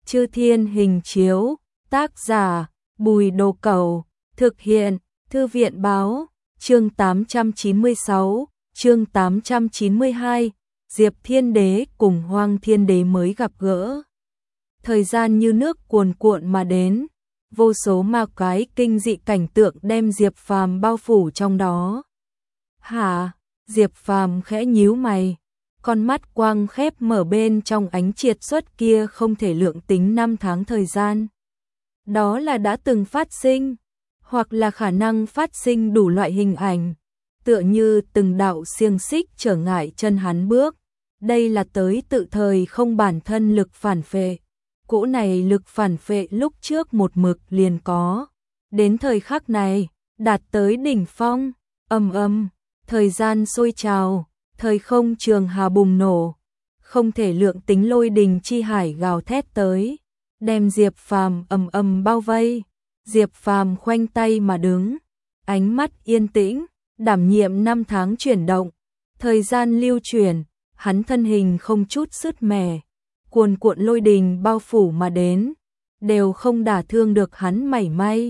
Chư Thiên Hình Chiếu, tác giả Bùi Đồ Cẩu, thực hiện Thư viện Báo, chương 896, chương 892, Diệp Thiên Đế cùng Hoang Thiên Đế mới gặp gỡ. Thời gian như nước cuồn cuộn mà đến, vô số ma quái kinh dị cảnh tượng đem Diệp Phàm bao phủ trong đó. Hả? Diệp Phàm khẽ nhíu mày, con mắt quang khép mở bên trong ánh triệt xuất kia không thể lượng tính năm tháng thời gian. Đó là đã từng phát sinh, hoặc là khả năng phát sinh đủ loại hình ảnh, tựa như từng đạo xiềng xích trở ngại chân hắn bước. Đây là tới tự thời không bản thân lực phản phệ. Cỗ này lực phản phệ lúc trước một mực liền có. Đến thời khắc này, đạt tới đỉnh phong, thời gian sôi trào, thời không trường hà bùng nổ, không thể lượng tính lôi đình chi hải gào thét tới, đem Diệp Phàm bao vây. Diệp Phàm khoanh tay mà đứng, ánh mắt yên tĩnh, đảm nhiệm năm tháng chuyển động, thời gian lưu chuyển, hắn thân hình không chút sứt mẻ, cuồn cuộn lôi đình bao phủ mà đến, đều không đả thương được hắn mảy may.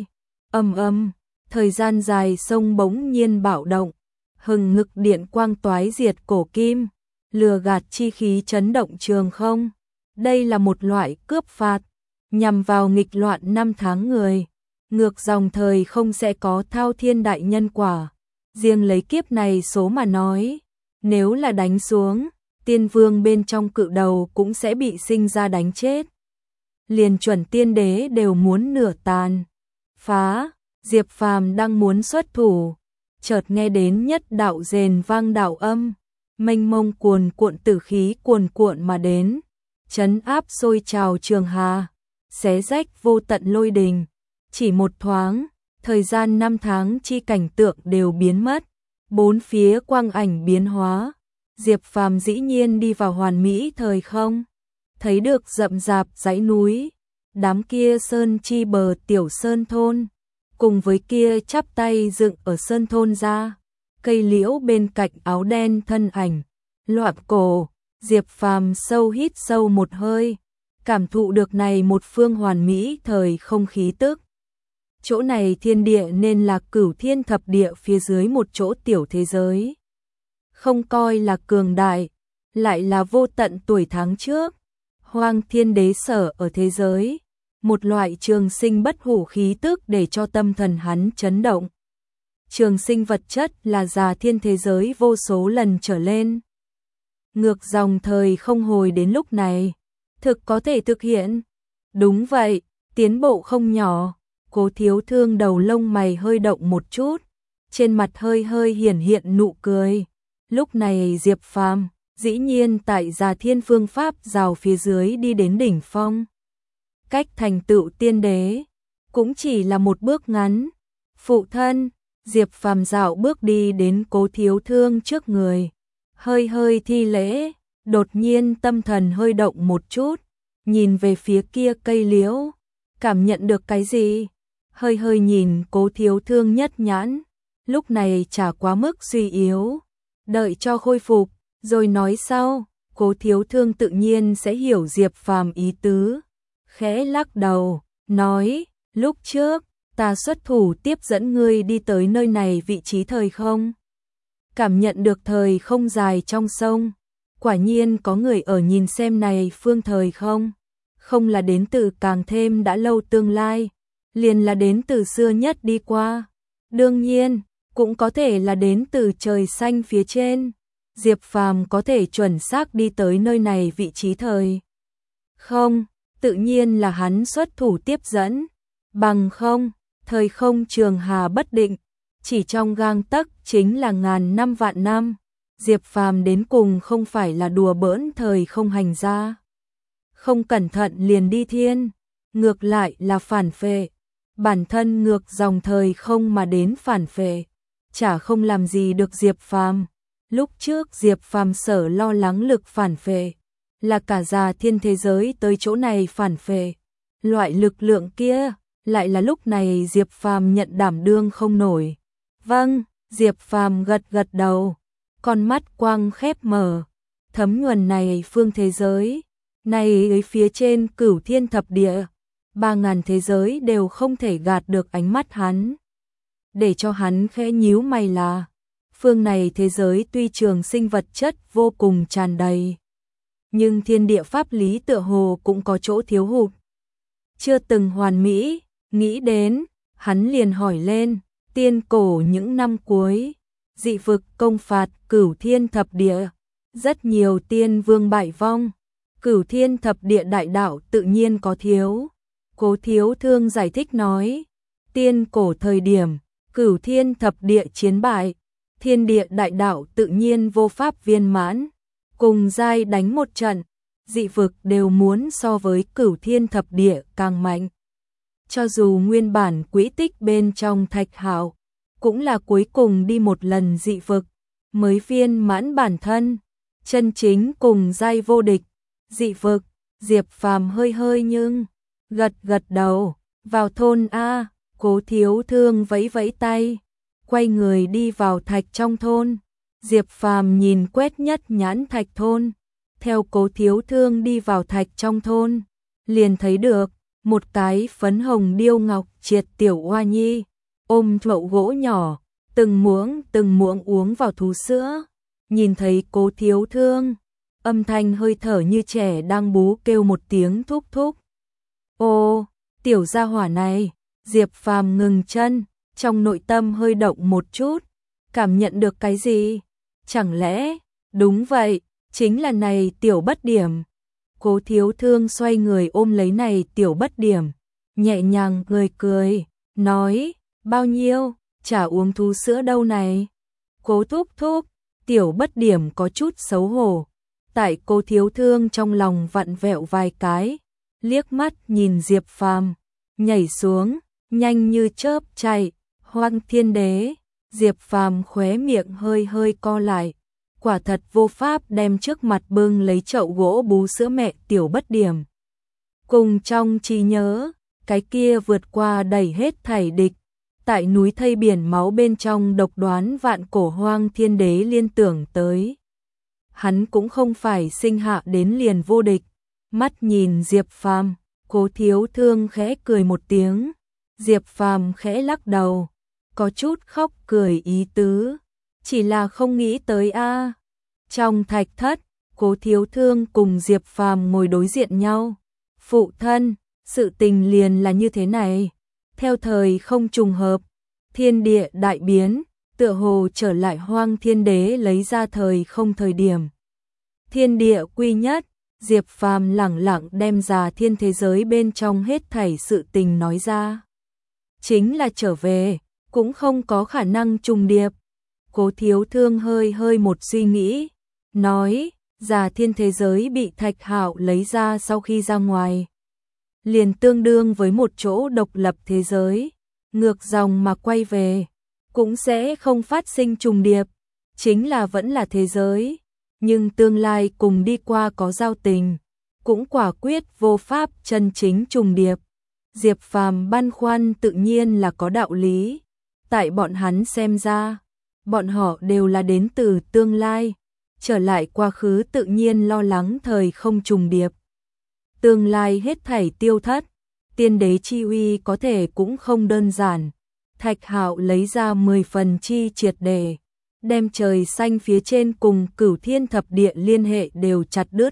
Thời gian dài sông bỗng nhiên bạo động, hừng ngực điện quang toái diệt cổ kim, lừa gạt chi khí chấn động trường không. Đây là một loại cướp phạt, nhằm vào nghịch loạn năm tháng người. Ngược dòng thời không sẽ có thao thiên đại nhân quả. Riêng lấy kiếp này số mà nói, nếu là đánh xuống, tiên vương bên trong cự đầu cũng sẽ bị sinh ra đánh chết. Liền chuẩn tiên đế đều muốn nửa tàn phá. Diệp Phàm đang muốn xuất thủ, chợt nghe đến nhất đạo rền vang đạo âm, mênh mông cuồn cuộn tử khí cuồn cuộn mà đến, trấn áp sôi trào trường hà, xé rách vô tận lôi đình. Chỉ một thoáng, thời gian năm tháng chi cảnh tượng đều biến mất, bốn phía quang ảnh biến hóa. Diệp Phàm dĩ nhiên đi vào hoàn mỹ thời không, thấy được rậm rạp dãy núi, đám kia sơn chi bờ tiểu sơn thôn, cùng với kia chắp tay dựng ở sơn thôn ra, cây liễu bên cạnh áo đen thân ảnh, loạn cổ. Diệp Phàm sâu hít sâu một hơi, cảm thụ được này một phương hoàn mỹ thời không khí tức. Chỗ này thiên địa nên là cửu thiên thập địa phía dưới một chỗ tiểu thế giới. Không coi là cường đại, lại là vô tận tuổi tháng trước. Hoang Thiên Đế sở ở thế giới, một loại trường sinh bất hủ khí tức để cho tâm thần hắn chấn động. Trường sinh vật chất là già thiên thế giới vô số lần trở lên. Ngược dòng thời không hồi đến lúc này, thực có thể thực hiện. Đúng vậy, tiến bộ không nhỏ. Cố Thiếu Thương đầu lông mày hơi động một chút, trên mặt hơi hơi hiển hiện nụ cười. Lúc này Diệp Phàm dĩ nhiên tại Già Thiên phương pháp rào phía dưới đi đến đỉnh phong. Cách thành tựu tiên đế cũng chỉ là một bước ngắn. Phụ thân, Diệp Phàm dạo bước đi đến Cố Thiếu Thương trước người, hơi hơi thi lễ, đột nhiên tâm thần hơi động một chút, nhìn về phía kia cây liễu, cảm nhận được cái gì? Hơi hơi nhìn Cố Thiếu Thương nhất nhãn, lúc này chả quá mức suy yếu, đợi cho khôi phục, rồi nói sau. Cố Thiếu Thương tự nhiên sẽ hiểu Diệp Phàm ý tứ, khẽ lắc đầu, nói, lúc trước, ta xuất thủ tiếp dẫn ngươi đi tới nơi này vị trí thời không. Cảm nhận được thời không dài trong sông, quả nhiên có người ở nhìn xem này phương thời không. Không là đến từ càng thêm đã lâu tương lai, liền là đến từ xưa nhất đi qua. Đương nhiên, cũng có thể là đến từ trời xanh phía trên. Diệp Phàm có thể chuẩn xác đi tới nơi này vị trí thời không, tự nhiên là hắn xuất thủ tiếp dẫn. Bằng không, thời không trường hà bất định, chỉ trong gang tấc chính là ngàn năm vạn năm. Diệp Phàm đến cùng không phải là đùa bỡn thời không hành ra. Không cẩn thận liền đi thiên, ngược lại là phản phệ. Bản thân ngược dòng thời không mà đến phản phệ, chả không làm gì được Diệp Phàm. Lúc trước Diệp Phàm sở lo lắng lực phản phệ, là cả Già Thiên thế giới tới chỗ này phản phệ. Loại lực lượng kia, lại là lúc này Diệp Phàm nhận đảm đương không nổi. Vâng, Diệp Phàm gật gật đầu, con mắt quang khép mở, thấm nhuần này phương thế giới, Này ấy phía trên Cửu Thiên Thập Địa, 3000 thế giới đều không thể gạt được ánh mắt hắn. Để cho hắn khẽ nhíu mày là, phương này thế giới tuy trường sinh vật chất vô cùng tràn đầy, nhưng thiên địa pháp lý tựa hồ cũng có chỗ thiếu hụt. Chưa từng hoàn mỹ, nghĩ đến, hắn liền hỏi lên, tiên cổ những năm cuối, dị vực công phạt Cửu Thiên Thập Địa, rất nhiều tiên vương bại vong, Cửu Thiên Thập Địa đại đạo tự nhiên có thiếu. Cố Thiếu Thương giải thích nói, tiên cổ thời điểm, Cửu Thiên Thập Địa chiến bại, thiên địa đại đạo tự nhiên vô pháp viên mãn, cùng giai đánh một trận, dị vực đều muốn so với Cửu Thiên Thập Địa càng mạnh. Cho dù nguyên bản quỹ tích bên trong Thạch Hạo, cũng là cuối cùng đi một lần dị vực, mới viên mãn bản thân, chân chính cùng giai vô địch. Dị vực, Diệp Phàm hơi hơi nhưng gật gật đầu, vào thôn a. Cố Thiếu Thương vẫy vẫy tay, quay người đi vào thạch trong thôn. Diệp Phàm nhìn quét nhất nhãn thạch thôn, theo Cố Thiếu Thương đi vào thạch trong thôn, liền thấy được một cái phấn hồng điêu ngọc triệt tiểu oa nhi, ôm chậu gỗ nhỏ, từng muỗng uống vào thú sữa. Nhìn thấy Cố Thiếu Thương, âm thanh hơi thở như trẻ đang bú kêu một tiếng thúc thúc. Ô, tiểu gia hỏa này, Diệp Phàm ngừng chân, trong nội tâm hơi động một chút, cảm nhận được cái gì? Chẳng lẽ, đúng vậy, chính là này tiểu bất điểm. Cố Thiếu Thương xoay người ôm lấy này tiểu bất điểm, nhẹ nhàng cười, nói, bao nhiêu, chả uống thú sữa đâu này. Cố thúc thúc, tiểu bất điểm có chút xấu hổ. Tại Cố Thiếu Thương trong lòng vặn vẹo vài cái, liếc mắt nhìn Diệp Phàm, nhảy xuống, nhanh như chớp chạy, Hoang Thiên Đế. Diệp Phàm khóe miệng hơi hơi co lại, quả thật vô pháp đem trước mặt bưng lấy chậu gỗ bú sữa mẹ tiểu bất điểm. Cùng trong trí nhớ, cái kia vượt qua đầy hết thảy địch, tại núi thây biển máu bên trong độc đoán vạn cổ Hoang Thiên Đế liên tưởng tới. Hắn cũng không phải sinh hạ đến liền vô địch. Mắt nhìn Diệp Phàm, Cố Thiếu Thương khẽ cười một tiếng. Diệp Phàm khẽ lắc đầu, có chút khóc cười ý tứ, chỉ là không nghĩ tới a. Trong thạch thất, Cố Thiếu Thương cùng Diệp Phàm ngồi đối diện nhau. Phụ thân, sự tình liền là như thế này. Theo thời không trùng hợp, thiên địa đại biến, tựa hồ trở lại Hoang Thiên Đế lấy ra thời không thời điểm. Thiên địa quy nhất, Diệp Phàm lẳng lặng đem ra thiên thế giới bên trong hết thảy sự tình nói ra. Chính là trở về, cũng không có khả năng trùng điệp. Cố Thiếu Thương hơi hơi một suy nghĩ, nói, già thiên thế giới bị Thạch Hạo lấy ra sau khi ra ngoài, liền tương đương với một chỗ độc lập thế giới, ngược dòng mà quay về, cũng sẽ không phát sinh trùng điệp, chính là vẫn là thế giới, nhưng tương lai cùng đi qua có giao tình, cũng quả quyết vô pháp chân chính trùng điệp. Diệp Phàm băn khoăn tự nhiên là có đạo lý, tại bọn hắn xem ra, bọn họ đều là đến từ tương lai, trở lại quá khứ tự nhiên lo lắng thời không trùng điệp. Tương lai hết thảy tiêu thất, tiên đế chi uy có thể cũng không đơn giản. Thạch Hạo lấy ra 10 phần chi triệt đề, đem trời xanh phía trên cùng Cửu Thiên Thập Địa liên hệ đều chặt đứt.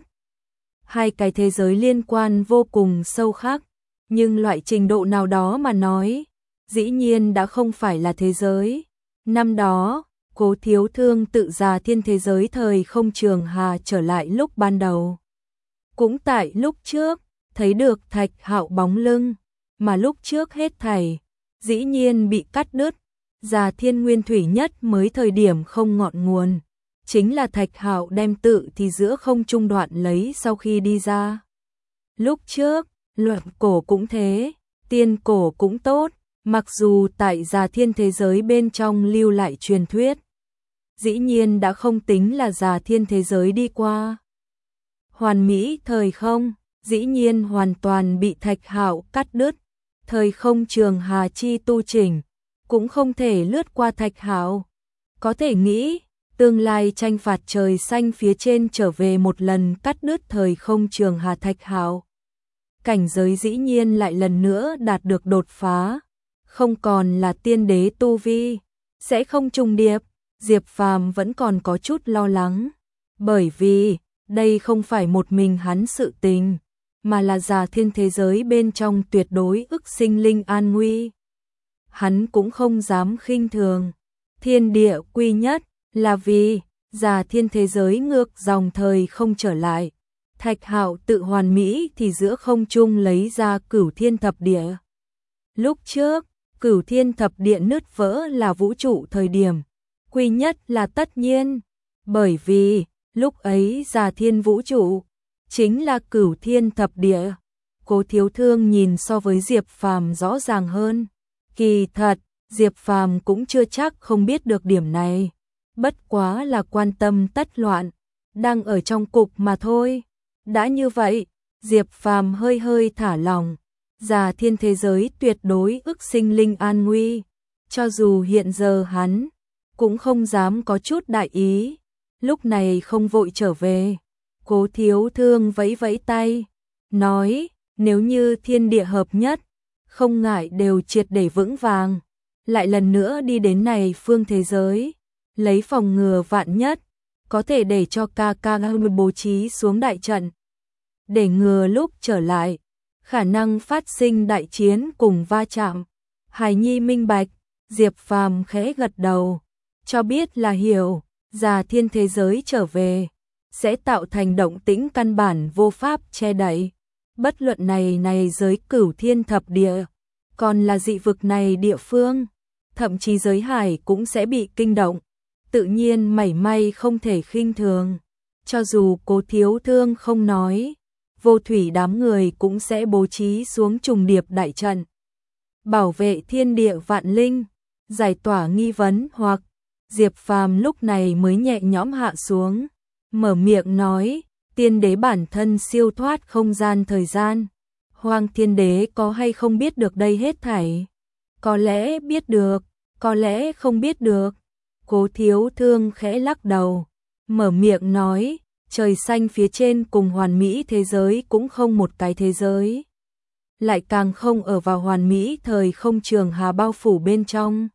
Hai cái thế giới liên quan vô cùng sâu khắc, nhưng loại trình độ nào đó mà nói, dĩ nhiên đã không phải là thế giới. Năm đó, Cố Thiếu Thương tự ra thiên thế giới thời không trường hà trở lại lúc ban đầu. Cũng tại lúc trước, thấy được Thạch Hạo bóng lưng, mà lúc trước hết thảy, dĩ nhiên bị cắt đứt. Già thiên nguyên thủy nhất mới thời điểm không ngọn nguồn, chính là Thạch Hạo đem tự thì giữa không trung đoạn lấy sau khi đi ra. Lúc trước, luận cổ cũng thế, tiên cổ cũng tốt, mặc dù tại già thiên thế giới bên trong lưu lại truyền thuyết, dĩ nhiên đã không tính là già thiên thế giới đi qua. Hoàn mỹ thời không, dĩ nhiên hoàn toàn bị Thạch Hạo cắt đứt, thời không trường hà chi tu chỉnh, cũng không thể lướt qua Thạch Hạo. Có thể nghĩ, tương lai tranh phạt trời xanh phía trên trở về một lần cắt đứt thời không trường hà Thạch Hạo. Cảnh giới dĩ nhiên lại lần nữa đạt được đột phá, không còn là tiên đế tu vi, sẽ không trùng điệp. Diệp Phàm vẫn còn có chút lo lắng, bởi vì đây không phải một mình hắn sự tình, mà là Già Thiên thế giới bên trong tuyệt đối ức sinh linh an nguy. Hắn cũng không dám khinh thường. Thiên địa quy nhất là vì Già Thiên thế giới ngược dòng thời không trở lại. Thạch Hạo tự hoàn mỹ thì giữa không trung lấy ra Cửu Thiên Thập Địa. Lúc trước, Cửu Thiên Thập Địa nứt vỡ là vũ trụ thời điểm quy nhất là tất nhiên, bởi vì lúc ấy Già Thiên vũ trụ chính là Cửu Thiên Thập Địa. Cố Thiếu Thương nhìn so với Diệp Phàm rõ ràng hơn. Kỳ thật, Diệp Phàm cũng chưa chắc không biết được điểm này, bất quá là quan tâm tất loạn, đang ở trong cục mà thôi. Đã như vậy, Diệp Phàm hơi hơi thả lòng, Già Thiên thế giới tuyệt đối ức sinh linh an nguy, cho dù hiện giờ hắn cũng không dám có chút đại ý, lúc này không vội trở về. Cố Thiếu Thương vẫy vẫy tay, nói, nếu như thiên địa hợp nhất, không ngại đều triệt để vững vàng, lại lần nữa đi đến này phương thế giới, lấy phòng ngừa vạn nhất, có thể để cho ca bố trí xuống đại trận, để ngừa lúc trở lại, khả năng phát sinh đại chiến cùng va chạm. Hải Nhi minh bạch, Diệp Phàm khẽ gật đầu, cho biết là hiểu, Già Thiên thế giới trở về, sẽ tạo thành động tĩnh căn bản vô pháp che đậy. Bất luận này giới Cửu Thiên Thập Địa, còn là dị vực này địa phương, thậm chí giới hải cũng sẽ bị kinh động, tự nhiên mảy may không thể khinh thường. Cho dù Cố Thiếu Thương không nói, Vô Thủy đám người cũng sẽ bố trí xuống trùng điệp đại trận, bảo vệ thiên địa vạn linh, giải tỏa nghi vấn. Hoặc Diệp Phàm lúc này mới nhẹ nhõm hạ xuống, mở miệng nói, tiên đế bản thân siêu thoát không gian thời gian, Hoang Thiên Đế có hay không biết được đây hết thảy? Có lẽ biết được, có lẽ không biết được. Cố Thiếu Thương khẽ lắc đầu, mở miệng nói, trời xanh phía trên cùng hoàn mỹ thế giới cũng không một cái thế giới, lại càng không ở vào hoàn mỹ thời không trường hà bao phủ bên trong.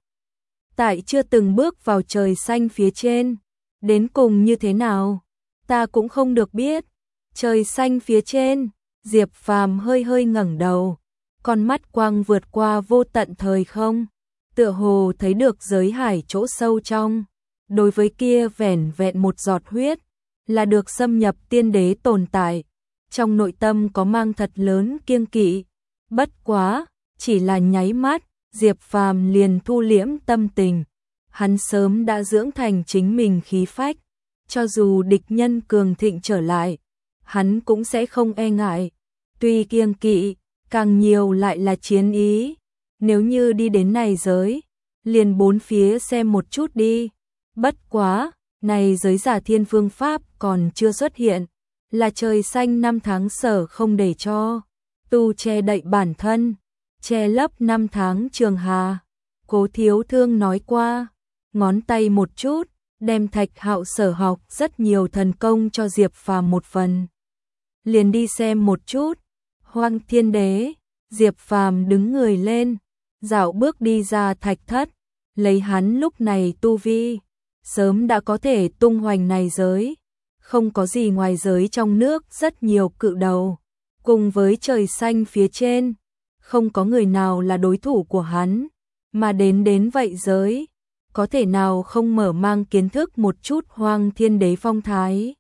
Tại chưa từng bước vào trời xanh phía trên, đến cùng như thế nào, ta cũng không được biết. Trời xanh phía trên, Diệp Phàm hơi hơi ngẩng đầu, con mắt quang vượt qua vô tận thời không, tựa hồ thấy được giới hải chỗ sâu trong. Đối với kia vẻn vẹn một giọt huyết, là được xâm nhập tiên đế tồn tại, trong nội tâm có mang thật lớn kiêng kỵ. Bất quá, chỉ là nháy mắt, Diệp Phàm liền thu liễm tâm tình. Hắn sớm đã dưỡng thành chính mình khí phách, cho dù địch nhân cường thịnh trở lại, hắn cũng sẽ không e ngại. Tuy kiêng kỵ, càng nhiều lại là chiến ý. Nếu như đi đến này giới, liền bốn phía xem một chút đi. Bất quá, này giới Giả Thiên phương pháp còn chưa xuất hiện, là trời xanh năm tháng sở không để cho tu che đậy bản thân, che lấp năm tháng trường hà. Cố Thiếu Thương nói qua, ngón tay một chút, đem Thạch Hạo sở học rất nhiều thần công cho Diệp Phàm một phần. Liền đi xem một chút. Hoang Thiên Đế, Diệp Phàm đứng người lên, dạo bước đi ra thạch thất, lấy hắn lúc này tu vi, sớm đã có thể tung hoành này giới, không có gì ngoài giới trong nước rất nhiều cự đầu, cùng với trời xanh phía trên, không có người nào là đối thủ của hắn, mà đến vậy giới, có thể nào không mở mang kiến thức một chút Hoang Thiên Đế phong thái.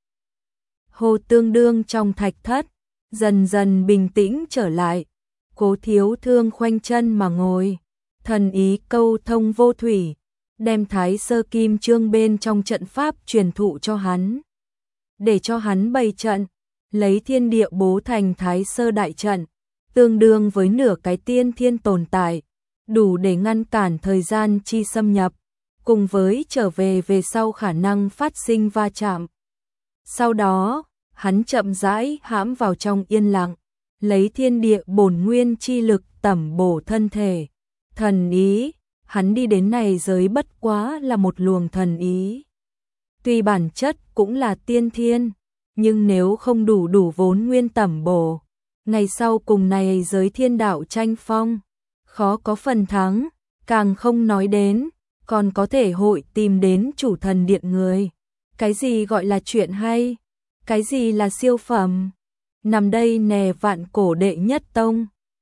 Hồ Tương Đương trong thạch thất, dần dần bình tĩnh trở lại, Cố Thiếu Thương khoanh chân mà ngồi, thần ý câu thông Vô Thủy, đem Thái Sơ Kim Chương bên trong trận pháp truyền thụ cho hắn, để cho hắn bày trận, lấy thiên địa bố thành Thái Sơ đại trận, tương đương với nửa cái tiên thiên tồn tại, đủ để ngăn cản thời gian chi xâm nhập, cùng với trở về về sau khả năng phát sinh va chạm. Sau đó, hắn chậm rãi hãm vào trong yên lặng, lấy thiên địa bổn nguyên chi lực tẩm bổ thân thể. Thần ý, hắn đi đến này giới bất quá là một luồng thần ý. tuy bản chất cũng là tiên thiên, nhưng nếu không đủ vốn nguyên tẩm bổ, ngày sau cùng này giới thiên đạo tranh phong, khó có phần thắng, càng không nói đến, còn có thể hội tìm đến chủ thần điện người. Cái gì gọi là chuyện hay? Cái gì là siêu phẩm? Nằm đây nè vạn cổ đệ nhất tông.